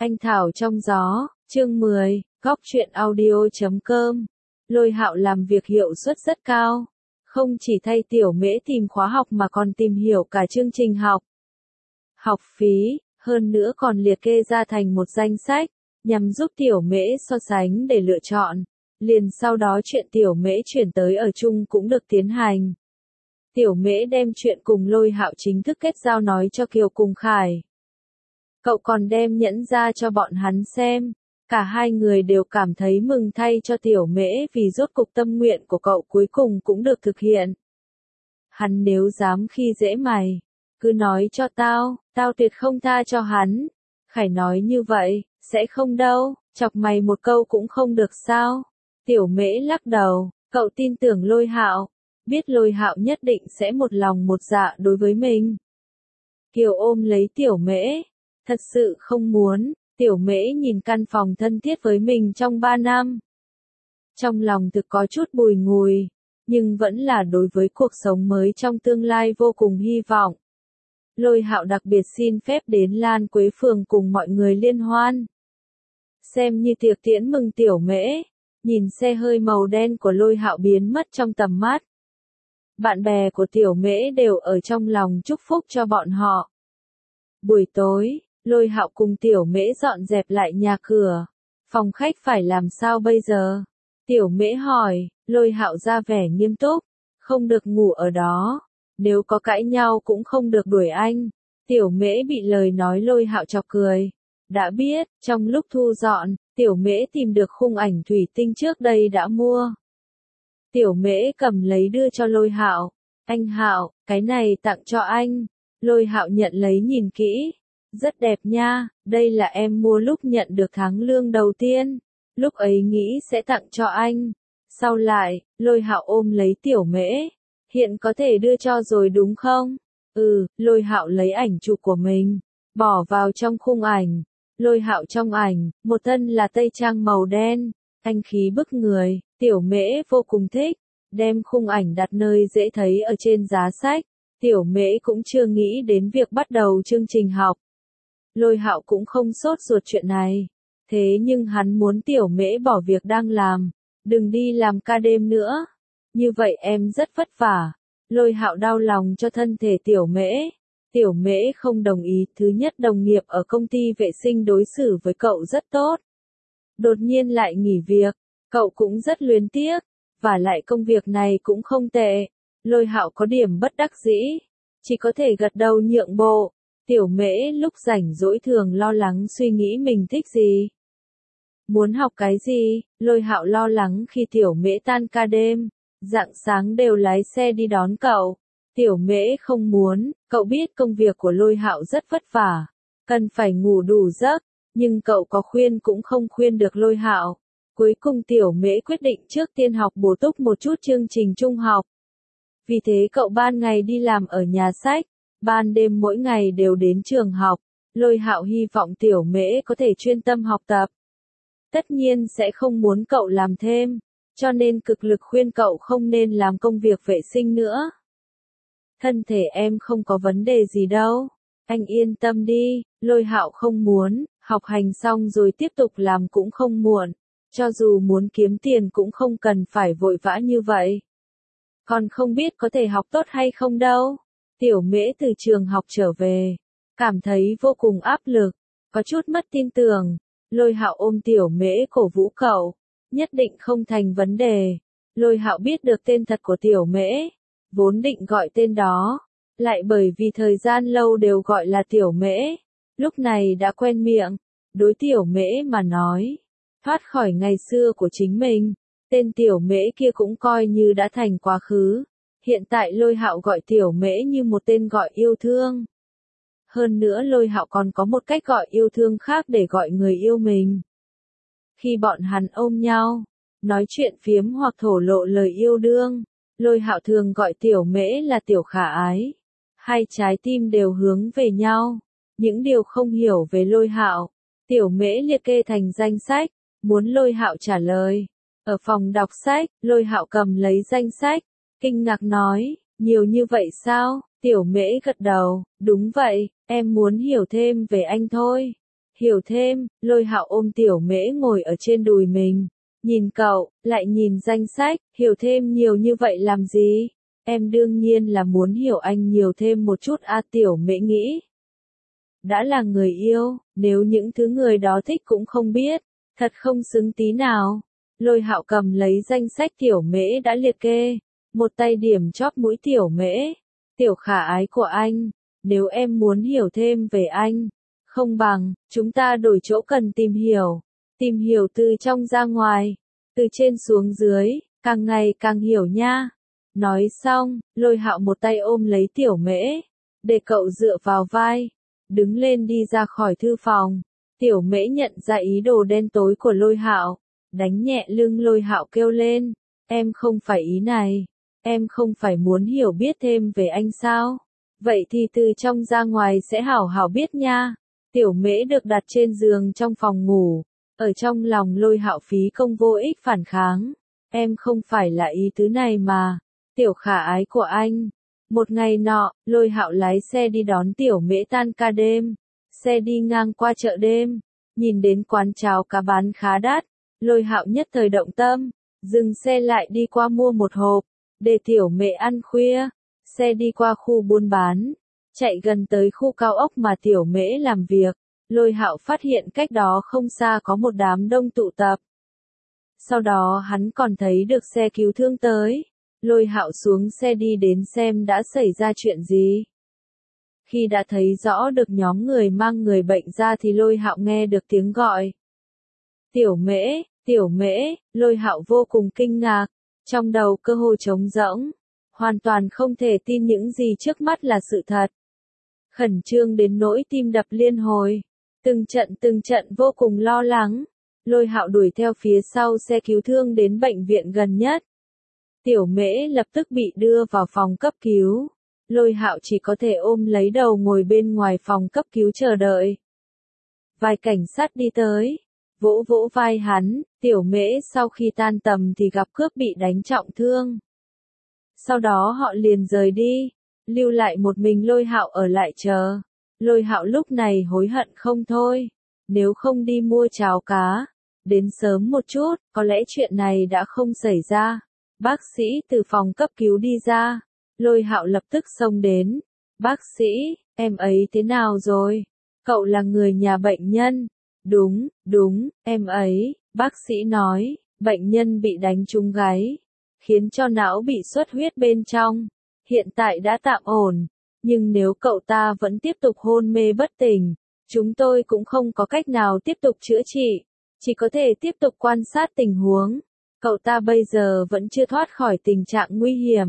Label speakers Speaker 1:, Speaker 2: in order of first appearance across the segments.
Speaker 1: Anh Thảo trong gió, chương 10, góc truyện audio.com. Lôi Hạo làm việc hiệu suất rất cao. Không chỉ thay Tiểu Mễ tìm khóa học mà còn tìm hiểu cả chương trình học. Học phí, hơn nữa còn liệt kê ra thành một danh sách, nhằm giúp Tiểu Mễ so sánh để lựa chọn. Liền sau đó chuyện Tiểu Mễ chuyển tới ở chung cũng được tiến hành. Tiểu Mễ đem chuyện cùng Lôi Hạo chính thức kết giao nói cho Kiều cùng Khải. Cậu còn đem nhẫn ra cho bọn hắn xem. Cả hai người đều cảm thấy mừng thay cho Tiểu Mễ vì rốt cục tâm nguyện của cậu cuối cùng cũng được thực hiện. Hắn nếu dám khi dễ mày, cứ nói cho tao tuyệt không tha cho hắn. Khải nói như vậy, sẽ không đâu, chọc mày một câu cũng không được sao. Tiểu Mễ lắc đầu, cậu tin tưởng Lôi Hạo, biết Lôi Hạo nhất định sẽ một lòng một dạ đối với mình. Kiều ôm lấy Tiểu Mễ, thật sự không muốn. Tiểu Mễ nhìn căn phòng thân thiết với mình trong 3 năm. Trong lòng thực có chút bùi ngùi, nhưng vẫn là đối với cuộc sống mới trong tương lai vô cùng hy vọng. Lôi Hạo đặc biệt xin phép đến Lan Quế Phường cùng mọi người liên hoan. Xem như tiệc tiễn mừng Tiểu Mễ, nhìn xe hơi màu đen của Lôi Hạo biến mất trong tầm mắt. Bạn bè của Tiểu Mễ đều ở trong lòng chúc phúc cho bọn họ. Buổi tối, Lôi Hạo cùng Tiểu Mễ dọn dẹp lại nhà cửa. Phòng khách phải làm sao bây giờ? Tiểu Mễ hỏi, Lôi Hạo ra vẻ nghiêm túc. Không được ngủ ở đó. Nếu có cãi nhau cũng không được đuổi anh. Tiểu Mễ bị lời nói Lôi Hạo chọc cười. Đã biết, trong lúc thu dọn, Tiểu Mễ tìm được khung ảnh thủy tinh trước đây đã mua. Tiểu Mễ cầm lấy đưa cho Lôi Hạo. Anh Hạo, cái này tặng cho anh. Lôi Hạo nhận lấy nhìn kỹ. Rất đẹp nha, đây là em mua lúc nhận được tháng lương đầu tiên. Lúc ấy nghĩ sẽ tặng cho anh. Sau lại, Lôi Hạo ôm lấy Tiểu Mễ. Hiện có thể đưa cho rồi đúng không? Lôi Hạo lấy ảnh chụp của mình, bỏ vào trong khung ảnh. Lôi Hạo trong ảnh, một thân là tây trang màu đen, anh khí bức người, Tiểu Mễ vô cùng thích. Đem khung ảnh đặt nơi dễ thấy ở trên giá sách. Tiểu Mễ cũng chưa nghĩ đến việc bắt đầu chương trình học. Lôi Hạo cũng không sốt ruột chuyện này. Thế nhưng hắn muốn Tiểu Mễ bỏ việc đang làm. Đừng đi làm ca đêm nữa. Như vậy em rất vất vả. Lôi Hạo đau lòng cho thân thể Tiểu Mễ. Tiểu Mễ không đồng ý. Thứ nhất, đồng nghiệp ở công ty vệ sinh đối xử với cậu rất tốt. Đột nhiên lại nghỉ việc. Cậu cũng rất luyến tiếc. Và lại công việc này cũng không tệ. Lôi Hạo có điểm bất đắc dĩ. Chỉ có thể gật đầu nhượng bộ. Tiểu Mễ lúc rảnh rỗi thường lo lắng suy nghĩ mình thích gì. Muốn học cái gì, Lôi Hạo lo lắng khi Tiểu Mễ tan ca đêm, rạng sáng đều lái xe đi đón cậu. Tiểu Mễ không muốn, cậu biết công việc của Lôi Hạo rất vất vả, cần phải ngủ đủ giấc, nhưng cậu có khuyên cũng không khuyên được Lôi Hạo. Cuối cùng Tiểu Mễ quyết định trước tiên học bổ túc một chút chương trình trung học. Vì thế cậu ban ngày đi làm ở nhà sách. Ban đêm mỗi ngày đều đến trường học. Lôi Hạo hy vọng Tiểu Mễ có thể chuyên tâm học tập. Tất nhiên sẽ không muốn cậu làm thêm, cho nên cực lực khuyên cậu không nên làm công việc vệ sinh nữa. Thân thể em không có vấn đề gì đâu, anh yên tâm đi. Lôi Hạo không muốn, học hành xong rồi tiếp tục làm cũng không muộn. Cho dù muốn kiếm tiền cũng không cần phải vội vã như vậy. Còn không biết có thể học tốt hay không đâu. Tiểu Mễ từ trường học trở về, cảm thấy vô cùng áp lực, có chút mất tin tưởng. Lôi Hạo ôm Tiểu Mễ cổ vũ cậu, nhất định không thành vấn đề. Lôi Hạo biết được tên thật của Tiểu Mễ, vốn định gọi tên đó, lại bởi vì thời gian lâu đều gọi là Tiểu Mễ, lúc này đã quen miệng. Đối Tiểu Mễ mà nói, thoát khỏi ngày xưa của chính mình, tên Tiểu Mễ kia cũng coi như đã thành quá khứ. Hiện tại Lôi Hạo gọi Tiểu Mễ như một tên gọi yêu thương. Hơn nữa Lôi Hạo còn có một cách gọi yêu thương khác để gọi người yêu mình. Khi bọn hắn ôm nhau, nói chuyện phiếm hoặc thổ lộ lời yêu đương, Lôi Hạo thường gọi Tiểu Mễ là Tiểu Khả Ái. Hai trái tim đều hướng về nhau. Những điều không hiểu về Lôi Hạo, Tiểu Mễ liệt kê thành danh sách, muốn Lôi Hạo trả lời. Ở phòng đọc sách, Lôi Hạo cầm lấy danh sách, kinh ngạc nói, nhiều như vậy sao? Tiểu Mễ gật đầu, đúng vậy, em muốn hiểu thêm về anh thôi. Hiểu thêm, Lôi Hạo ôm Tiểu Mễ ngồi ở trên đùi mình. Nhìn cậu, lại nhìn danh sách, hiểu thêm nhiều như vậy làm gì? Em đương nhiên là muốn hiểu anh nhiều thêm một chút Tiểu Mễ nghĩ. Đã là người yêu, nếu những thứ người đó thích cũng không biết, thật không xứng tí nào. Lôi Hạo cầm lấy danh sách Tiểu Mễ đã liệt kê, một tay điểm chóp mũi Tiểu Mễ. Tiểu khả ái của anh, nếu em muốn hiểu thêm về anh, không bằng, chúng ta đổi chỗ cần tìm hiểu từ trong ra ngoài, từ trên xuống dưới, càng ngày càng hiểu nha. Nói xong, Lôi Hạo một tay ôm lấy Tiểu Mễ, để cậu dựa vào vai, đứng lên đi ra khỏi thư phòng. Tiểu Mễ nhận ra ý đồ đen tối của Lôi Hạo, đánh nhẹ lưng Lôi Hạo kêu lên, em không phải ý này, em không phải muốn hiểu biết thêm về anh sao? Vậy thì từ trong ra ngoài sẽ hảo hảo biết nha. Tiểu Mễ được đặt trên giường trong phòng ngủ, ở trong lòng Lôi Hạo phí công vô ích phản kháng. Em không phải là ý tứ này mà, Tiểu khả ái của anh. Một ngày nọ, Lôi Hạo lái xe đi đón Tiểu Mễ tan ca đêm. Xe đi ngang qua chợ đêm, nhìn đến quán cháo cá bán khá đắt, Lôi Hạo nhất thời động tâm, dừng xe lại đi qua mua một hộp, để Tiểu Mễ ăn khuya. Xe đi qua khu buôn bán, chạy gần tới khu cao ốc mà Tiểu Mễ làm việc, Lôi Hạo phát hiện cách đó không xa có một đám đông tụ tập. Sau đó hắn còn thấy được xe cứu thương tới. Lôi Hạo xuống xe đi đến xem đã xảy ra chuyện gì. Khi đã thấy rõ được nhóm người mang người bệnh ra thì Lôi Hạo nghe được tiếng gọi. Tiểu Mễ, Lôi Hạo vô cùng kinh ngạc, trong đầu cơ hồ trống rỗng, hoàn toàn không thể tin những gì trước mắt là sự thật. Khẩn trương đến nỗi tim đập liên hồi, từng trận vô cùng lo lắng. Lôi Hạo đuổi theo phía sau xe cứu thương đến bệnh viện gần nhất. Tiểu Mễ lập tức bị đưa vào phòng cấp cứu. Lôi Hạo chỉ có thể ôm lấy đầu ngồi bên ngoài phòng cấp cứu chờ đợi. Vài cảnh sát đi tới, vỗ vỗ vai hắn. Tiểu Mễ sau khi tan tầm thì gặp cướp bị đánh trọng thương. Sau đó họ liền rời đi, lưu lại một mình Lôi Hạo ở lại chờ. Lôi Hạo lúc này hối hận không thôi, nếu không đi mua cháo cá, đến sớm một chút, có lẽ chuyện này đã không xảy ra. Bác sĩ từ phòng cấp cứu đi ra, Lôi Hạo lập tức xông đến. Bác sĩ, em ấy thế nào rồi? Cậu là người nhà bệnh nhân. Đúng, em ấy, bác sĩ nói, bệnh nhân bị đánh trúng gáy, khiến cho não bị xuất huyết bên trong. Hiện tại đã tạm ổn, nhưng nếu cậu ta vẫn tiếp tục hôn mê bất tỉnh, chúng tôi cũng không có cách nào tiếp tục chữa trị, chỉ có thể tiếp tục quan sát tình huống. Cậu ta bây giờ vẫn chưa thoát khỏi tình trạng nguy hiểm.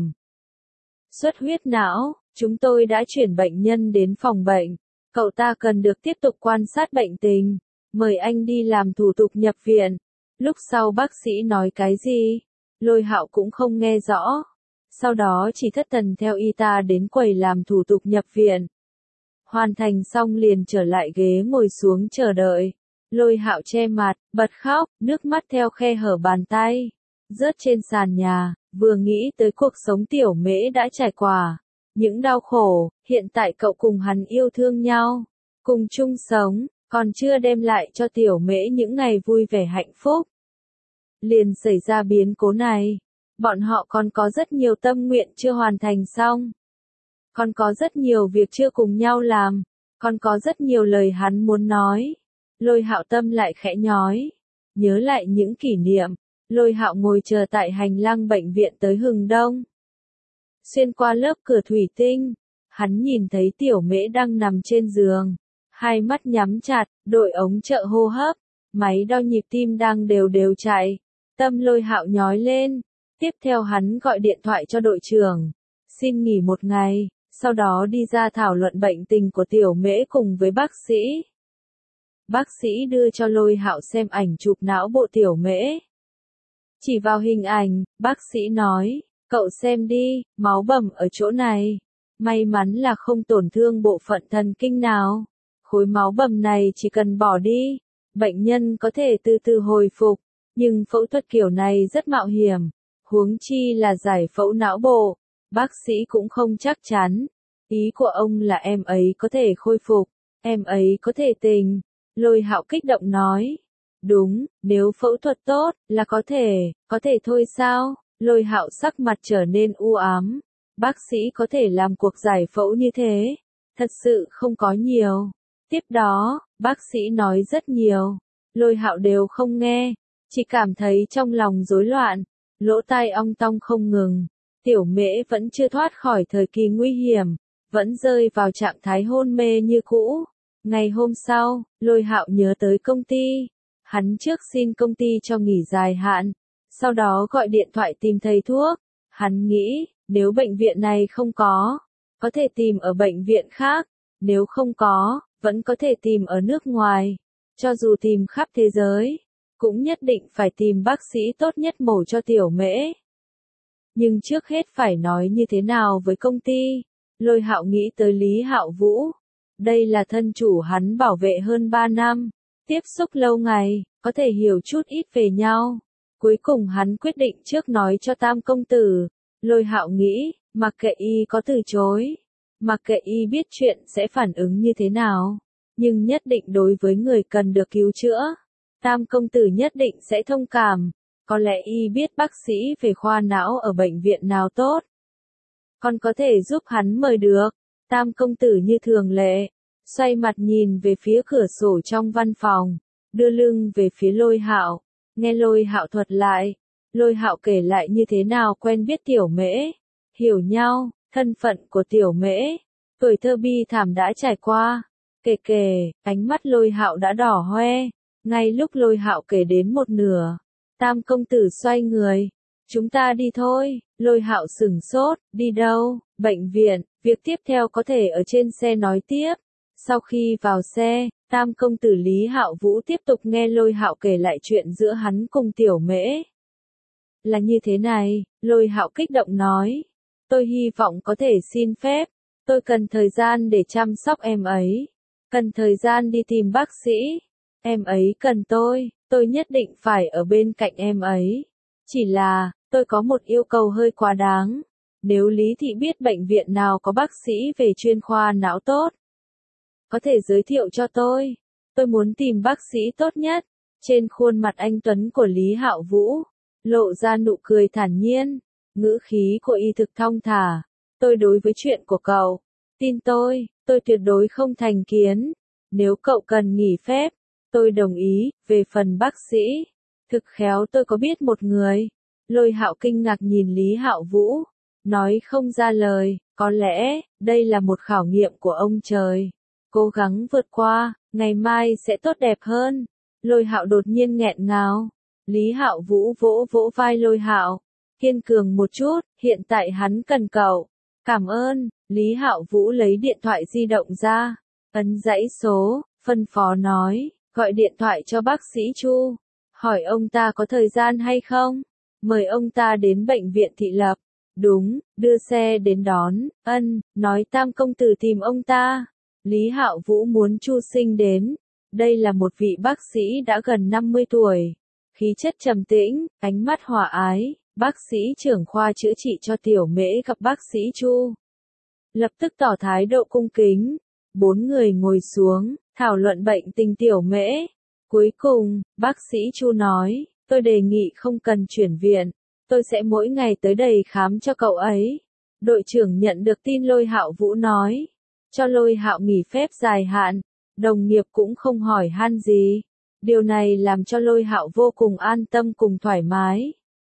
Speaker 1: Xuất huyết não, chúng tôi đã chuyển bệnh nhân đến phòng bệnh. Cậu ta cần được tiếp tục quan sát bệnh tình. Mời anh đi làm thủ tục nhập viện. Lúc sau bác sĩ nói cái gì? Lôi Hạo cũng không nghe rõ. Sau đó chỉ thất thần theo y tá đến quầy làm thủ tục nhập viện. Hoàn thành xong liền trở lại ghế ngồi xuống chờ đợi. Lôi Hạo che mặt, bật khóc, nước mắt theo khe hở bàn tay, rớt trên sàn nhà, vừa nghĩ tới cuộc sống Tiểu Mễ đã trải qua, những đau khổ, hiện tại cậu cùng hắn yêu thương nhau, cùng chung sống, còn chưa đem lại cho Tiểu Mễ những ngày vui vẻ hạnh phúc. Liền xảy ra biến cố này, bọn họ còn có rất nhiều tâm nguyện chưa hoàn thành xong, còn có rất nhiều việc chưa cùng nhau làm, còn có rất nhiều lời hắn muốn nói. Lôi Hạo tâm lại khẽ nhói, nhớ lại những kỷ niệm. Lôi Hạo ngồi chờ tại hành lang bệnh viện tới hừng đông. Xuyên qua lớp cửa thủy tinh, hắn nhìn thấy Tiểu Mễ đang nằm trên giường, hai mắt nhắm chặt, đội ống trợ hô hấp, máy đo nhịp tim đang đều đều chạy. Tâm Lôi Hạo nhói lên, tiếp theo hắn gọi điện thoại cho đội trưởng, xin nghỉ một ngày, sau đó đi ra thảo luận bệnh tình của Tiểu Mễ cùng với bác sĩ. Bác sĩ đưa cho Lôi Hạo xem ảnh chụp não bộ Tiểu Mễ. Chỉ vào hình ảnh, bác sĩ nói, cậu xem đi, máu bầm ở chỗ này. May mắn là không tổn thương bộ phận thần kinh nào. Khối máu bầm này chỉ cần bỏ đi, bệnh nhân có thể từ từ hồi phục. Nhưng phẫu thuật kiểu này rất mạo hiểm, huống chi là giải phẫu não bộ. Bác sĩ cũng không chắc chắn. Ý của ông là em ấy có thể khôi phục, em ấy có thể tỉnh. Lôi Hạo kích động nói. Đúng, nếu phẫu thuật tốt, là có thể thôi sao? Lôi Hạo sắc mặt trở nên u ám. Bác sĩ có thể làm cuộc giải phẫu như thế, thật sự không có nhiều. Tiếp đó, bác sĩ nói rất nhiều. Lôi Hạo đều không nghe, chỉ cảm thấy trong lòng rối loạn, lỗ tai ong tong không ngừng. Tiểu Mễ vẫn chưa thoát khỏi thời kỳ nguy hiểm, vẫn rơi vào trạng thái hôn mê như cũ. Ngày hôm sau, Lôi Hạo nhớ tới công ty. Hắn trước xin công ty cho nghỉ dài hạn, sau đó gọi điện thoại tìm thầy thuốc. Hắn nghĩ, nếu bệnh viện này không có thể tìm ở bệnh viện khác, nếu không có, vẫn có thể tìm ở nước ngoài. Cho dù tìm khắp thế giới, cũng nhất định phải tìm bác sĩ tốt nhất mổ cho Tiểu Mễ. Nhưng trước hết phải nói như thế nào với công ty. Lôi Hạo nghĩ tới Lý Hạo Vũ. Đây là thân chủ hắn bảo vệ hơn 3 năm, tiếp xúc lâu ngày, có thể hiểu chút ít về nhau. Cuối cùng hắn quyết định trước nói cho Tam công tử. Lôi Hạo nghĩ, mặc kệ y có từ chối, mặc kệ y biết chuyện sẽ phản ứng như thế nào, nhưng nhất định đối với người cần được cứu chữa, Tam công tử nhất định sẽ thông cảm. Có lẽ y biết bác sĩ về khoa não ở bệnh viện nào tốt, còn có thể giúp hắn mời được. Tam công tử như thường lệ, xoay mặt nhìn về phía cửa sổ trong văn phòng, đưa lưng về phía Lôi Hạo, nghe Lôi Hạo thuật lại. Lôi Hạo kể lại như thế nào quen biết Tiểu Mễ, hiểu nhau, thân phận của Tiểu Mễ, tuổi thơ bi thảm đã trải qua. Kể, ánh mắt Lôi Hạo đã đỏ hoe. Ngay lúc Lôi Hạo kể đến một nửa, Tam công tử xoay người. Chúng ta đi thôi. Lôi Hạo sửng sốt, đi đâu? Bệnh viện, việc tiếp theo có thể ở trên xe nói tiếp. Sau khi vào xe, Tam công tử Lý Hạo Vũ tiếp tục nghe Lôi Hạo kể lại chuyện giữa hắn cùng Tiểu Mễ. Là như thế này, Lôi Hạo kích động nói. Tôi hy vọng có thể xin phép. Tôi cần thời gian để chăm sóc em ấy. Cần thời gian đi tìm bác sĩ. Em ấy cần tôi nhất định phải ở bên cạnh em ấy. Chỉ là, tôi có một yêu cầu hơi quá đáng. Nếu Lý Thị biết bệnh viện nào có bác sĩ về chuyên khoa não tốt, có thể giới thiệu cho tôi. Tôi muốn tìm bác sĩ tốt nhất. Trên khuôn mặt anh tuấn của Lý Hạo Vũ, lộ ra nụ cười thản nhiên, ngữ khí của y thực thong thả. Tôi đối với chuyện của cậu, tin tôi tuyệt đối không thành kiến. Nếu cậu cần nghỉ phép, tôi đồng ý. Về phần bác sĩ, thực khéo tôi có biết một người. Lôi Hạo kinh ngạc nhìn Lý Hạo Vũ, nói không ra lời. Có lẽ, đây là một khảo nghiệm của ông trời. Cố gắng vượt qua, ngày mai sẽ tốt đẹp hơn. Lôi Hạo đột nhiên nghẹn ngào. Lý Hạo Vũ vỗ vỗ vai Lôi Hạo, kiên cường một chút, hiện tại hắn cần cậu. Cảm ơn. Lý Hạo Vũ lấy điện thoại di động ra, ấn dãy số, phân phó nói, gọi điện thoại cho bác sĩ Chu, hỏi ông ta có thời gian hay không, mời ông ta đến bệnh viện thị lập. Đúng, đưa xe đến đón. Nói Tam công tử tìm ông ta. Lý Hạo Vũ muốn Chu Sinh đến. Đây là một vị bác sĩ đã gần 50 tuổi, khí chất trầm tĩnh, ánh mắt hòa ái. Bác sĩ trưởng khoa chữa trị cho Tiểu Mễ gặp bác sĩ Chu, lập tức tỏ thái độ cung kính. 4 người ngồi xuống, thảo luận bệnh tình Tiểu Mễ. Cuối cùng, bác sĩ Chu nói, tôi đề nghị không cần chuyển viện, tôi sẽ mỗi ngày tới đây khám cho cậu ấy. Đội trưởng nhận được tin Lôi Hạo Vũ nói, cho Lôi Hạo nghỉ phép dài hạn, đồng nghiệp cũng không hỏi han gì. Điều này làm cho Lôi Hạo vô cùng an tâm cùng thoải mái.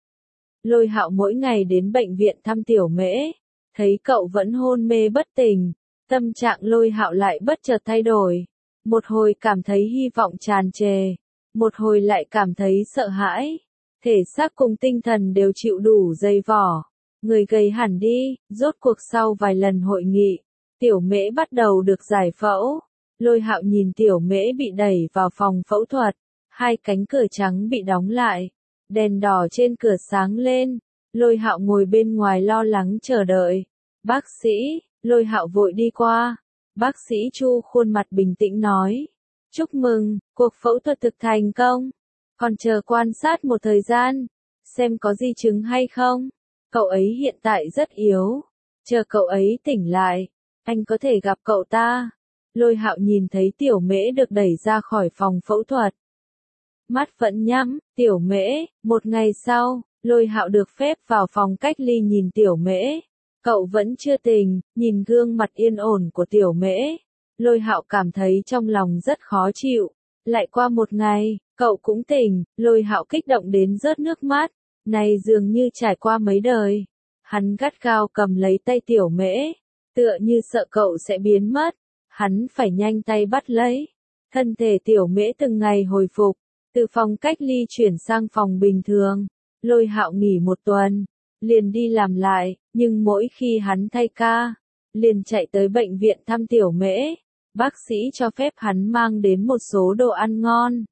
Speaker 1: Lôi Hạo mỗi ngày đến bệnh viện thăm Tiểu Mễ, thấy cậu vẫn hôn mê bất tỉnh, tâm trạng Lôi Hạo lại bất chợt thay đổi. Một hồi cảm thấy hy vọng tràn trề, một hồi lại cảm thấy sợ hãi. Thể xác cùng tinh thần đều chịu đủ dày vỏ, người gầy hẳn đi. Rốt cuộc sau vài lần hội nghị, Tiểu Mễ bắt đầu được giải phẫu. Lôi Hạo nhìn Tiểu Mễ bị đẩy vào phòng phẫu thuật, hai cánh cửa trắng bị đóng lại, đèn đỏ trên cửa sáng lên. Lôi Hạo ngồi bên ngoài lo lắng chờ đợi. Bác sĩ, Lôi Hạo vội đi qua. Bác sĩ Chu khuôn mặt bình tĩnh nói, chúc mừng, cuộc phẫu thuật thực thành công. Còn chờ quan sát một thời gian, xem có di chứng hay không. Cậu ấy hiện tại rất yếu, chờ cậu ấy tỉnh lại, anh có thể gặp cậu ta. Lôi Hạo nhìn thấy Tiểu Mễ được đẩy ra khỏi phòng phẫu thuật. Mắt vẫn nhắm, Tiểu Mễ, một ngày sau, Lôi Hạo được phép vào phòng cách ly nhìn Tiểu Mễ. Cậu vẫn chưa tỉnh, nhìn gương mặt yên ổn của Tiểu Mễ. Lôi Hạo cảm thấy trong lòng rất khó chịu. Lại qua một ngày, cậu cũng tỉnh, Lôi Hạo kích động đến rớt nước mắt. Này dường như trải qua mấy đời. Hắn gắt gao cầm lấy tay Tiểu Mễ, tựa như sợ cậu sẽ biến mất. Hắn phải nhanh tay bắt lấy. Thân thể Tiểu Mễ từng ngày hồi phục, từ phòng cách ly chuyển sang phòng bình thường. Lôi Hạo nghỉ một tuần, liền đi làm lại, nhưng mỗi khi hắn thay ca, liền chạy tới bệnh viện thăm Tiểu Mễ. Bác sĩ cho phép hắn mang đến một số đồ ăn ngon.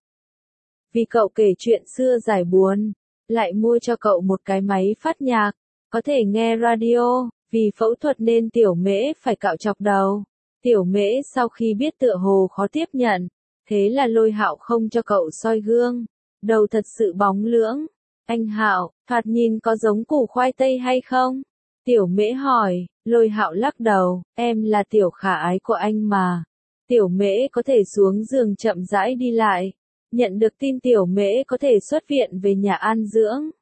Speaker 1: Vì cậu kể chuyện xưa giải buồn, lại mua cho cậu một cái máy phát nhạc, có thể nghe radio. Vì phẫu thuật nên Tiểu Mễ phải cạo chọc đầu. Tiểu Mễ sau khi biết tựa hồ khó tiếp nhận, thế là Lôi Hạo không cho cậu soi gương. Đầu thật sự bóng lưỡng. Anh Hạo, thoạt nhìn có giống củ khoai tây hay không? Tiểu Mễ hỏi. Lôi Hạo lắc đầu, em là tiểu khả ái của anh mà. Tiểu Mễ có thể xuống giường chậm rãi đi lại. Nhận được tin Tiểu Mễ có thể xuất viện về nhà an dưỡng.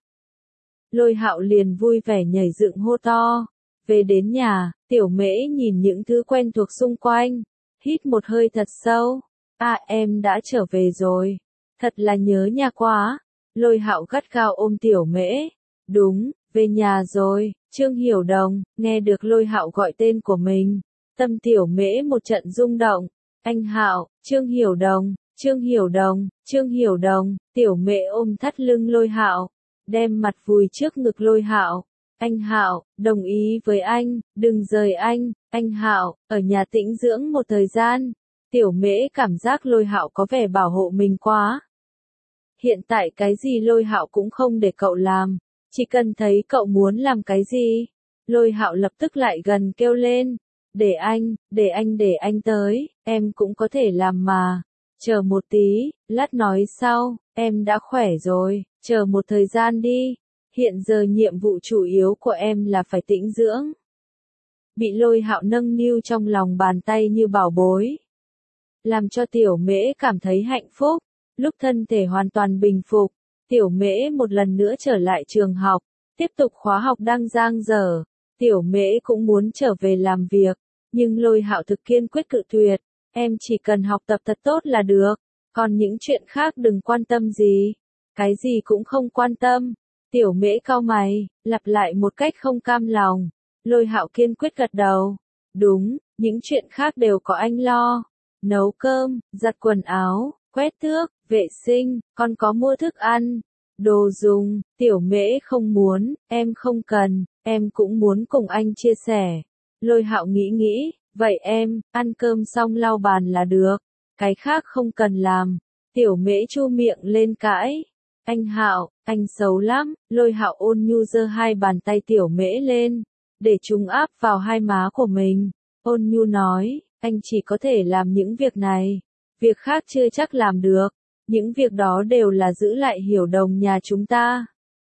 Speaker 1: Lôi Hạo liền vui vẻ nhảy dựng hô to. Về đến nhà, Tiểu Mễ nhìn những thứ quen thuộc xung quanh, hít một hơi thật sâu. À, em đã trở về rồi. Thật là nhớ nhà quá. Lôi Hạo gắt gao ôm Tiểu Mễ. Đúng, về nhà rồi. Trương Hiểu Đồng, nghe được Lôi Hạo gọi tên của mình, tâm Tiểu Mễ một trận rung động. Anh Hạo, Trương Hiểu Đồng, Trương Hiểu Đồng, Trương Hiểu Đồng. Tiểu Mễ ôm thắt lưng Lôi Hạo, đem mặt vùi trước ngực Lôi Hạo. Anh Hạo, đồng ý với anh, đừng rời anh Hạo, ở nhà tĩnh dưỡng một thời gian. Tiểu Mễ cảm giác Lôi Hạo có vẻ bảo hộ mình quá. Hiện tại cái gì Lôi Hạo cũng không để cậu làm, chỉ cần thấy cậu muốn làm cái gì. Lôi Hạo lập tức lại gần kêu lên, để anh tới, em cũng có thể làm mà. Chờ một tí, lát nói sau, em đã khỏe rồi, chờ một thời gian đi. Hiện giờ nhiệm vụ chủ yếu của em là phải tĩnh dưỡng. Bị Lôi Hạo nâng niu trong lòng bàn tay như bảo bối, làm cho Tiểu Mễ cảm thấy hạnh phúc. Lúc thân thể hoàn toàn bình phục, Tiểu Mễ một lần nữa trở lại trường học, tiếp tục khóa học đang dang dở. Tiểu Mễ cũng muốn trở về làm việc, nhưng Lôi Hạo thực kiên quyết cự tuyệt. Em chỉ cần học tập thật tốt là được, còn những chuyện khác đừng quan tâm gì. Cái gì cũng không quan tâm. Tiểu Mễ cau mày, lặp lại một cách không cam lòng. Lôi Hạo kiên quyết gật đầu. Đúng, những chuyện khác đều có anh lo. Nấu cơm, giặt quần áo, quét tước, vệ sinh, còn có mua thức ăn, đồ dùng. Tiểu Mễ không muốn, em không cần, em cũng muốn cùng anh chia sẻ. Lôi Hạo nghĩ, vậy em, ăn cơm xong lau bàn là được, cái khác không cần làm. Tiểu Mễ chu miệng lên cãi. Anh Hạo, anh xấu lắm. Lôi Hạo ôn nhu giơ hai bàn tay Tiểu Mễ lên, để chúng áp vào hai má của mình. Ôn nhu nói, anh chỉ có thể làm những việc này, việc khác chưa chắc làm được. Những việc đó đều là giữ lại Hiểu Đồng nhà chúng ta.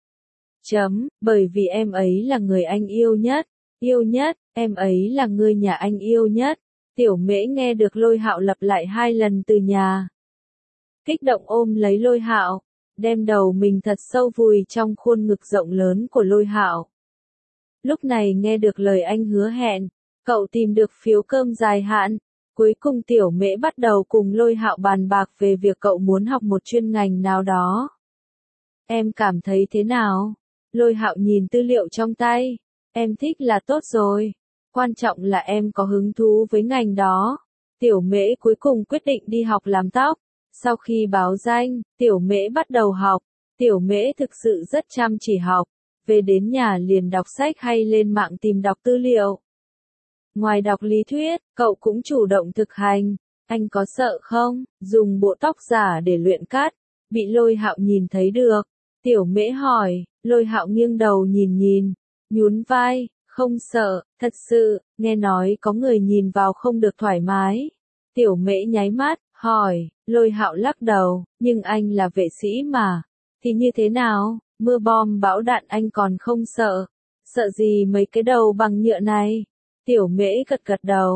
Speaker 1: Bởi vì em ấy là người anh yêu nhất, em ấy là người nhà anh yêu nhất. Tiểu Mễ nghe được Lôi Hạo lặp lại hai lần từ nhà, kích động ôm lấy Lôi Hạo, đem đầu mình thật sâu vùi trong khuôn ngực rộng lớn của Lôi Hạo. Lúc này nghe được lời anh hứa hẹn, cậu tìm được phiếu cơm dài hạn. Cuối cùng Tiểu Mễ bắt đầu cùng Lôi Hạo bàn bạc về việc cậu muốn học một chuyên ngành nào đó. Em cảm thấy thế nào? Lôi Hạo nhìn tư liệu trong tay. Em thích là tốt rồi. Quan trọng là em có hứng thú với ngành đó. Tiểu Mễ cuối cùng quyết định đi học làm tóc. Sau khi báo danh, Tiểu Mễ bắt đầu học. Tiểu Mễ thực sự rất chăm chỉ học. Về đến nhà liền đọc sách hay lên mạng tìm đọc tư liệu. Ngoài đọc lý thuyết, cậu cũng chủ động thực hành. Anh có sợ không? Dùng bộ tóc giả để luyện cắt. Bị Lôi Hạo nhìn thấy được. Tiểu Mễ hỏi. Lôi Hạo nghiêng đầu nhìn, nhún vai. Không sợ, thật sự, nghe nói có người nhìn vào không được thoải mái. Tiểu Mễ nháy mắt, hỏi. Lôi Hạo lắc đầu, nhưng anh là vệ sĩ mà. Thì như thế nào? Mưa bom bão đạn anh còn không sợ. Sợ gì mấy cái đầu bằng nhựa này? Tiểu Mễ gật đầu.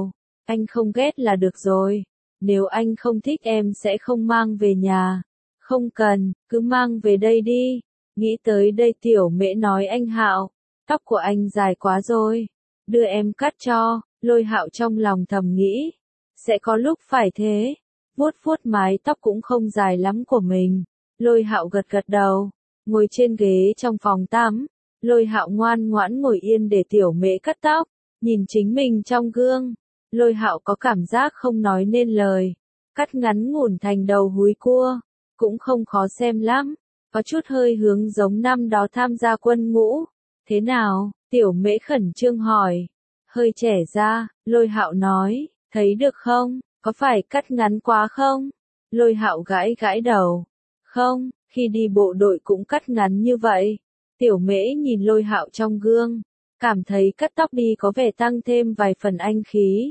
Speaker 1: Anh không ghét là được rồi. Nếu anh không thích em sẽ không mang về nhà. Không cần, cứ mang về đây đi. Nghĩ tới đây Tiểu Mễ nói anh Hạo, tóc của anh dài quá rồi. Đưa em cắt cho. Lôi Hạo trong lòng thầm nghĩ. Sẽ có lúc phải thế. Vuốt vuốt mái tóc cũng không dài lắm của mình. Lôi Hạo gật gật đầu. Ngồi trên ghế trong phòng tắm. Lôi Hạo ngoan ngoãn ngồi yên để Tiểu Mễ cắt tóc. Nhìn chính mình trong gương. Lôi Hạo có cảm giác không nói nên lời. Cắt ngắn ngủn thành đầu húi cua. Cũng không khó xem lắm. Có chút hơi hướng giống năm đó tham gia quân ngũ. Thế nào? Tiểu Mễ khẩn trương hỏi. Hơi trẻ ra, Lôi Hạo nói. Thấy được không? Có phải cắt ngắn quá không? Lôi Hạo gãi gãi đầu. Không, khi đi bộ đội cũng cắt ngắn như vậy. Tiểu Mễ nhìn Lôi Hạo trong gương. Cảm thấy cắt tóc đi có vẻ tăng thêm vài phần anh khí.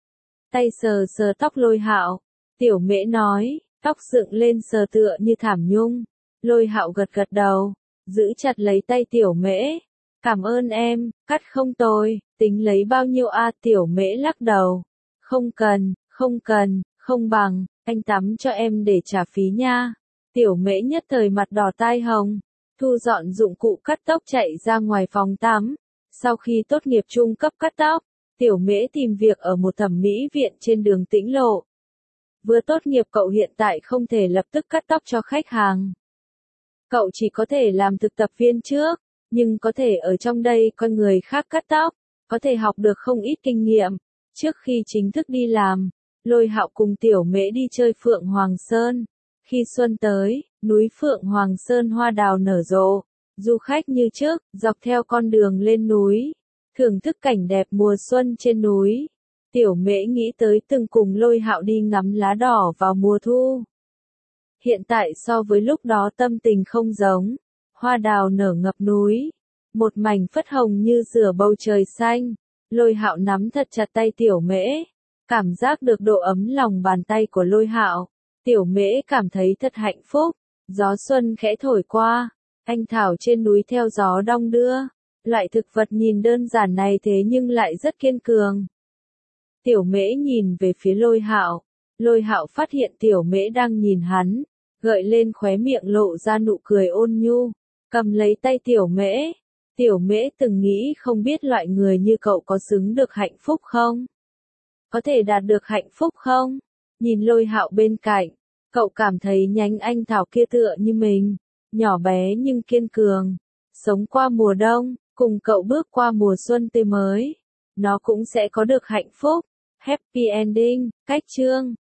Speaker 1: Tay sờ sờ tóc Lôi Hạo. Tiểu Mễ nói, tóc dựng lên sờ tựa như thảm nhung. Lôi Hạo gật gật đầu, giữ chặt lấy tay Tiểu Mễ. Cảm ơn em, cắt không tồi, tính lấy bao nhiêu a? Tiểu Mễ lắc đầu. Không cần, không cần, không bằng, anh tắm cho em để trả phí nha. Tiểu Mễ nhất thời mặt đỏ tai hồng, thu dọn dụng cụ cắt tóc chạy ra ngoài phòng tắm. Sau khi tốt nghiệp trung cấp cắt tóc, Tiểu Mễ tìm việc ở một thẩm mỹ viện trên đường Tĩnh Lộ. Vừa tốt nghiệp cậu hiện tại không thể lập tức cắt tóc cho khách hàng. Cậu chỉ có thể làm thực tập viên trước, nhưng có thể ở trong đây coi người khác cắt tóc, có thể học được không ít kinh nghiệm. Trước khi chính thức đi làm, Lôi Hạo cùng Tiểu Mễ đi chơi Phượng Hoàng Sơn. Khi xuân tới, núi Phượng Hoàng Sơn hoa đào nở rộ. Du khách như trước, dọc theo con đường lên núi, thưởng thức cảnh đẹp mùa xuân trên núi. Tiểu Mễ nghĩ tới từng cùng Lôi Hạo đi ngắm lá đỏ vào mùa thu. Hiện tại so với lúc đó tâm tình không giống. Hoa đào nở ngập núi. Một mảnh phất hồng như rửa bầu trời xanh. Lôi Hạo nắm thật chặt tay Tiểu Mễ. Cảm giác được độ ấm lòng bàn tay của Lôi Hạo. Tiểu Mễ cảm thấy thật hạnh phúc. Gió xuân khẽ thổi qua. Anh thảo trên núi theo gió đong đưa. Loại thực vật nhìn đơn giản này thế nhưng lại rất kiên cường. Tiểu Mễ nhìn về phía Lôi Hạo. Lôi Hạo phát hiện Tiểu Mễ đang nhìn hắn, gợi lên khóe miệng lộ ra nụ cười ôn nhu, cầm lấy tay Tiểu Mễ. Tiểu Mễ từng nghĩ không biết loại người như cậu có xứng được hạnh phúc không? Có thể đạt được hạnh phúc không? Nhìn Lôi Hạo bên cạnh, cậu cảm thấy nhánh anh thảo kia tựa như mình, nhỏ bé nhưng kiên cường, sống qua mùa đông, cùng cậu bước qua mùa xuân tươi mới. Nó cũng sẽ có được hạnh phúc. Happy ending, cách chương.